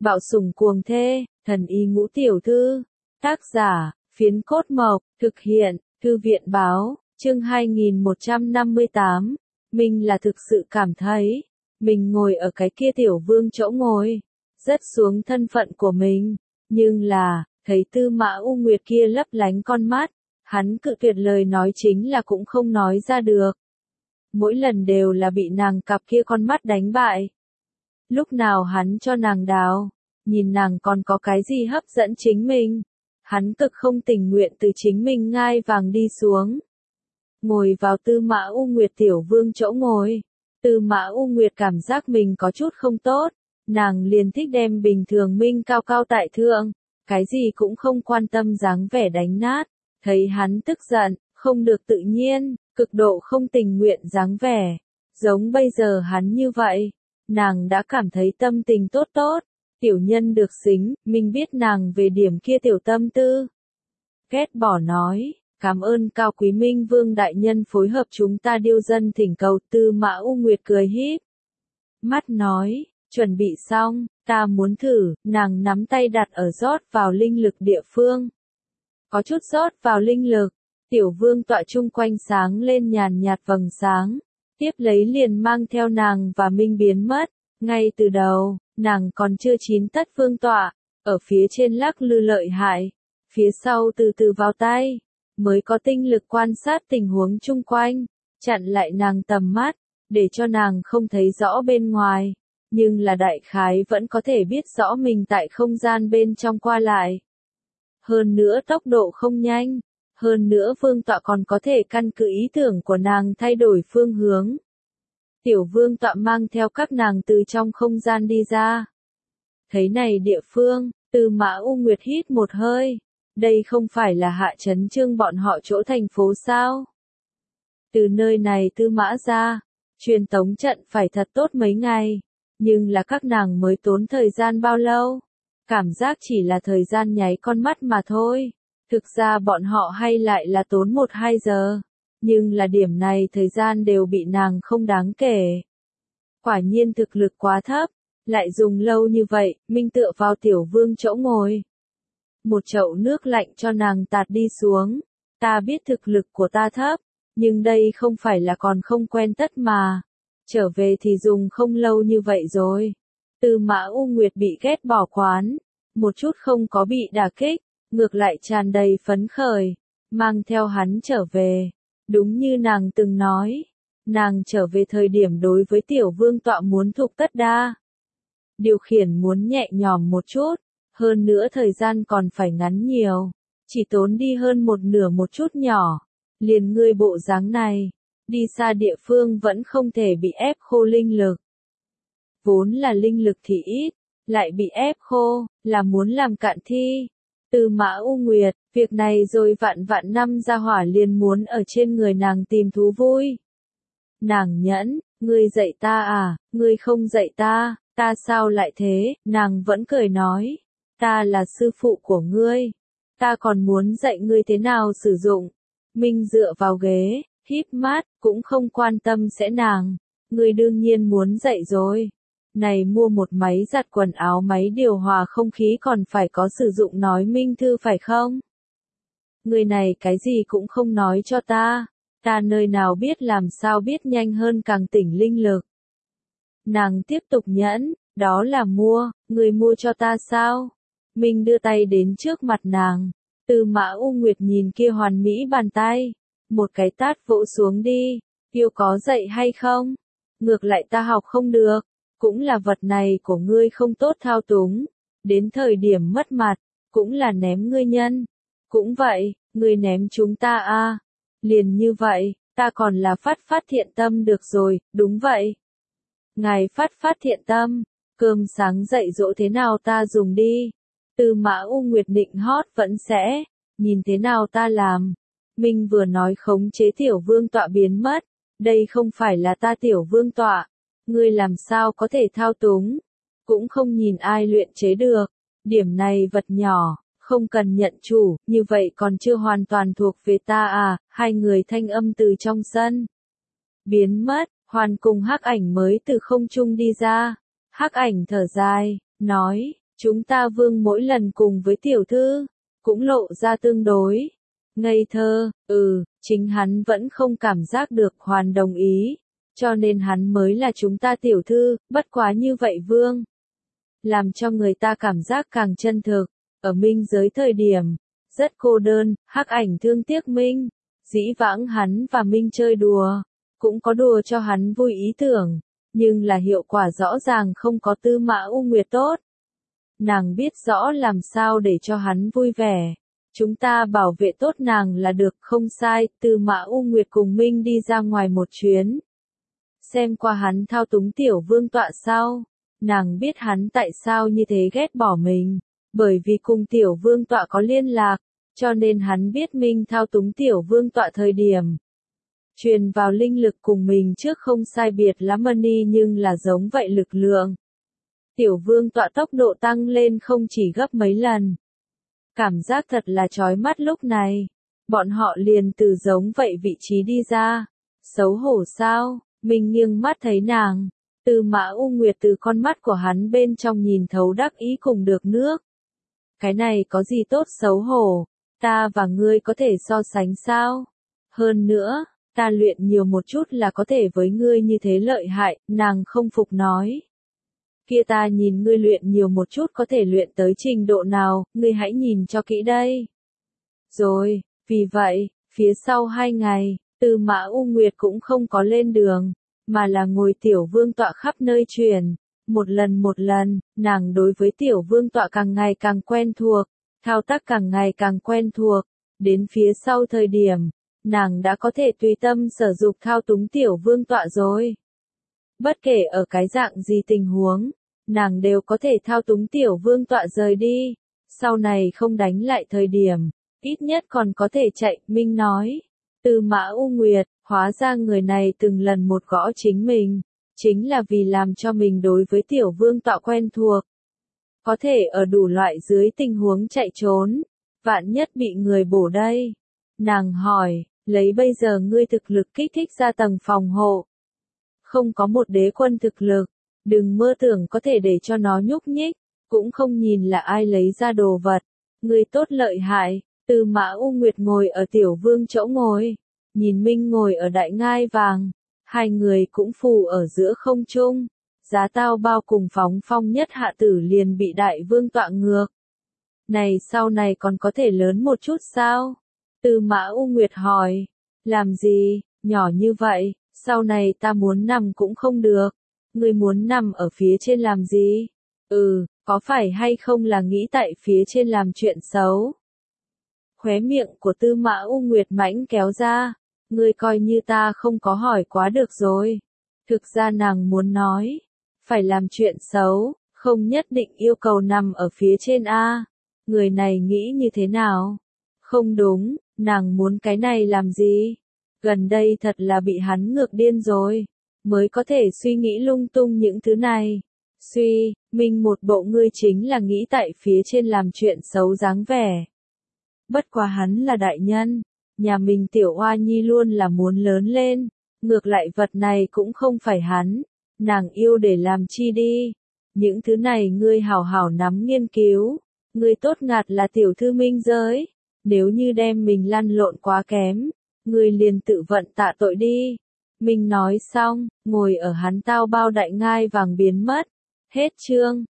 Bạo sủng cuồng thê, thần y ngũ tiểu thư. Tác giả, Phiến Cốt Mộc, thực hiện, Thư viện báo, chương 2158. Mình là thực sự cảm thấy, mình ngồi ở cái kia tiểu vương chỗ ngồi, rất xuống thân phận của mình, nhưng là, thấy Tư Mã U Nguyệt kia lấp lánh con mắt, hắn cự tuyệt lời nói chính là cũng không nói ra được. Mỗi lần đều là bị nàng cặp kia con mắt đánh bại. Lúc nào hắn cho nàng đào, nhìn nàng còn có cái gì hấp dẫn chính mình. Hắn cực không tình nguyện từ chính mình ngai vàng đi xuống. Ngồi vào Tư Mã U Nguyệt tiểu vương chỗ ngồi. Tư Mã U Nguyệt cảm giác mình có chút không tốt. Nàng liền thích đem bình thường minh cao cao tại thượng. Cái gì cũng không quan tâm dáng vẻ đánh nát. Thấy hắn tức giận, không được tự nhiên, cực độ không tình nguyện dáng vẻ. Giống bây giờ hắn như vậy. Nàng đã cảm thấy tâm tình tốt tốt. Tiểu nhân được xính, mình biết nàng về điểm kia tiểu tâm tư. Ghét bỏ nói, cảm ơn cao quý Minh Vương đại nhân phối hợp chúng ta điêu dân thỉnh cầu. Tư Mã U Nguyệt cười híp mắt nói, chuẩn bị xong, ta muốn thử. Nàng nắm tay đặt ở rót vào linh lực địa phương. Có chút rót vào linh lực, tiểu vương tọa chung quanh sáng lên nhàn nhạt vầng sáng, tiếp lấy liền mang theo nàng và Minh biến mất. Ngay từ đầu, nàng còn chưa chín tất vương tọa, ở phía trên lắc lư lợi hại, phía sau từ từ vào tay, mới có tinh lực quan sát tình huống chung quanh, chặn lại nàng tầm mắt, để cho nàng không thấy rõ bên ngoài, nhưng là đại khái vẫn có thể biết rõ mình tại không gian bên trong qua lại. Hơn nữa tốc độ không nhanh, hơn nữa vương tọa còn có thể căn cứ ý tưởng của nàng thay đổi phương hướng. Tiểu vương tọa mang theo các nàng từ trong không gian đi ra. Thấy này địa phương, Tư Mã U Nguyệt hít một hơi. Đây không phải là Hạ Chấn Chương bọn họ chỗ thành phố sao? Từ nơi này Tư Mã ra, truyền tống trận phải thật tốt mấy ngày. Nhưng là các nàng mới tốn thời gian bao lâu? Cảm giác chỉ là thời gian nháy con mắt mà thôi. Thực ra bọn họ hay lại là tốn 1-2 giờ. Nhưng là điểm này thời gian đều bị nàng không đáng kể. Quả nhiên thực lực quá thấp, lại dùng lâu như vậy, Minh tựa vào tiểu vương chỗ ngồi. Một chậu nước lạnh cho nàng tạt đi xuống. Ta biết thực lực của ta thấp, nhưng đây không phải là còn không quen tất mà. Trở về thì dùng không lâu như vậy rồi. Tư Mã U Nguyệt bị ghét bỏ quán, một chút không có bị đả kích, ngược lại tràn đầy phấn khởi, mang theo hắn trở về. Đúng như nàng từng nói, nàng trở về thời điểm đối với tiểu vương tọa muốn thục tất đa. Điều khiển muốn nhẹ nhõm một chút, hơn nữa thời gian còn phải ngắn nhiều, chỉ tốn đi hơn một nửa một chút nhỏ. Liền ngươi bộ dáng này, đi xa địa phương vẫn không thể bị ép khô linh lực. Vốn là linh lực thì ít, lại bị ép khô, là muốn làm cạn thi. Tư Mã U Nguyệt, việc này rồi vạn vạn năm ra hỏa liền muốn ở trên người nàng tìm thú vui. Nàng nhẫn, ngươi dạy ta à, ngươi không dạy ta, ta sao lại thế, nàng vẫn cười nói, ta là sư phụ của ngươi, ta còn muốn dạy ngươi thế nào sử dụng. Minh dựa vào ghế, híp mắt, cũng không quan tâm sẽ nàng, ngươi đương nhiên muốn dạy rồi. Này mua một máy giặt quần áo máy điều hòa không khí còn phải có sử dụng nói minh thư phải không? Người này cái gì cũng không nói cho ta nơi nào biết làm sao biết nhanh hơn càng tỉnh linh lực. Nàng tiếp tục nhẫn, đó là mua, người mua cho ta sao? Minh đưa tay đến trước mặt nàng, Tư Mã U Nguyệt nhìn kia hoàn mỹ bàn tay, một cái tát vỗ xuống đi, yêu có dạy hay không? Ngược lại ta học không được. Cũng là vật này của ngươi không tốt thao túng, đến thời điểm mất mặt, cũng là ném ngươi nhân. Cũng vậy, ngươi ném chúng ta a, liền như vậy, ta còn là phát thiện tâm được rồi, đúng vậy. Ngài phát thiện tâm, cơm sáng dạy dỗ thế nào ta dùng đi. Tư Mã U Nguyệt định hót vẫn sẽ, nhìn thế nào ta làm. Minh vừa nói khống chế tiểu vương tọa biến mất, đây không phải là ta tiểu vương tọa. Ngươi làm sao có thể thao túng, cũng không nhìn ai luyện chế được, điểm này vật nhỏ, không cần nhận chủ, như vậy còn chưa hoàn toàn thuộc về ta à. Hai người thanh âm từ trong sân biến mất, Hoàn cùng Hắc Ảnh mới từ không trung đi ra. Hắc Ảnh thở dài, nói, Chúng ta Vương mỗi lần cùng với tiểu thư, cũng lộ ra tương đối ngây thơ, chính hắn vẫn không cảm giác được Hoàn đồng ý, cho nên hắn mới là chúng ta tiểu thư, bất quá như vậy Vương. Làm cho người ta cảm giác càng chân thực, ở minh giới thời điểm, rất cô đơn, Hắc Ảnh thương tiếc Minh, dĩ vãng hắn và Minh chơi đùa, cũng có đùa cho hắn vui ý tưởng, nhưng là hiệu quả rõ ràng không có Tư Mã U Nguyệt tốt. Nàng biết rõ làm sao để cho hắn vui vẻ. Chúng ta bảo vệ tốt nàng là được, không sai. Tư Mã U Nguyệt cùng Minh đi ra ngoài một chuyến. Xem qua hắn thao túng tiểu vương tọa sau. Nàng biết hắn tại sao như thế ghét bỏ mình. Bởi vì cùng tiểu vương tọa có liên lạc. Cho nên hắn biết Minh thao túng tiểu vương tọa thời điểm. Truyền vào linh lực cùng mình trước không sai biệt lắm nhưng là giống vậy lực lượng. Tiểu vương tọa tốc độ tăng lên không chỉ gấp mấy lần. Cảm giác thật là chói mắt lúc này. Bọn họ liền từ giống vậy vị trí đi ra. Xấu hổ sao? Mình nghiêng mắt thấy nàng. Tư Mã U Nguyệt từ con mắt của hắn bên trong nhìn thấu đắc ý cùng được nước. Cái này có gì tốt xấu hổ? Ta và ngươi có thể so sánh sao? Hơn nữa, ta luyện nhiều một chút là có thể với ngươi như thế lợi hại, nàng không phục nói. Kia ta nhìn ngươi luyện nhiều một chút có thể luyện tới trình độ nào, ngươi hãy nhìn cho kỹ đây. Rồi, vì vậy, phía sau 2 ngày, Tư Mã U Nguyệt cũng không có lên đường, mà là ngồi tiểu vương tọa khắp nơi truyền. Một lần, nàng đối với tiểu vương tọa càng ngày càng quen thuộc, thao tác càng ngày càng quen thuộc, đến phía sau thời điểm, nàng đã có thể tùy tâm sở dục thao túng tiểu vương tọa rồi. Bất kể ở cái dạng gì tình huống, nàng đều có thể thao túng tiểu vương tọa rời đi, sau này không đánh lại thời điểm, ít nhất còn có thể chạy, Minh nói. Tư Mã U Nguyệt, hóa ra người này từng lần một gõ chính mình, chính là vì làm cho mình đối với tiểu vương tọa quen thuộc. Có thể ở đủ loại dưới tình huống chạy trốn, vạn nhất bị người bổ đây. Nàng hỏi, lấy bây giờ ngươi thực lực kích thích ra tầng phòng hộ. Không có một đế quân thực lực, đừng mơ tưởng có thể để cho nó nhúc nhích, cũng không nhìn là ai lấy ra đồ vật. Ngươi tốt lợi hại. Tư Mã U Nguyệt ngồi ở tiểu vương chỗ ngồi, nhìn Minh ngồi ở đại ngai vàng, hai người cũng phù ở giữa không trung, giá tao bao cùng phóng phong nhất hạ tử liền bị đại vương tọa ngược. Này sau này còn có thể lớn một chút sao? Tư Mã U Nguyệt hỏi, làm gì, nhỏ như vậy, sau này ta muốn nằm cũng không được, ngươi muốn nằm ở phía trên làm gì? Có phải hay không là nghĩ tại phía trên làm chuyện xấu? Khóe miệng của Tư Mã U Nguyệt mãnh kéo ra, ngươi coi như ta không có hỏi quá được rồi. Thực ra nàng muốn nói, phải làm chuyện xấu, không nhất định yêu cầu nằm ở phía trên a. Người này nghĩ như thế nào? Không đúng, nàng muốn cái này làm gì? Gần đây thật là bị hắn ngược điên rồi, mới có thể suy nghĩ lung tung những thứ này. Mình một bộ ngươi chính là nghĩ tại phía trên làm chuyện xấu dáng vẻ. Bất quá hắn là đại nhân, nhà mình tiểu oa nhi luôn là muốn lớn lên, ngược lại vật này cũng không phải hắn, nàng yêu để làm chi đi. Những thứ này ngươi hảo hảo nắm nghiên cứu, ngươi tốt ngạt là tiểu thư minh giới, nếu như đem mình lăn lộn quá kém, ngươi liền tự vận tạ tội đi. Mình nói xong, ngồi ở hắn tao bao đại ngai vàng biến mất. Hết chương.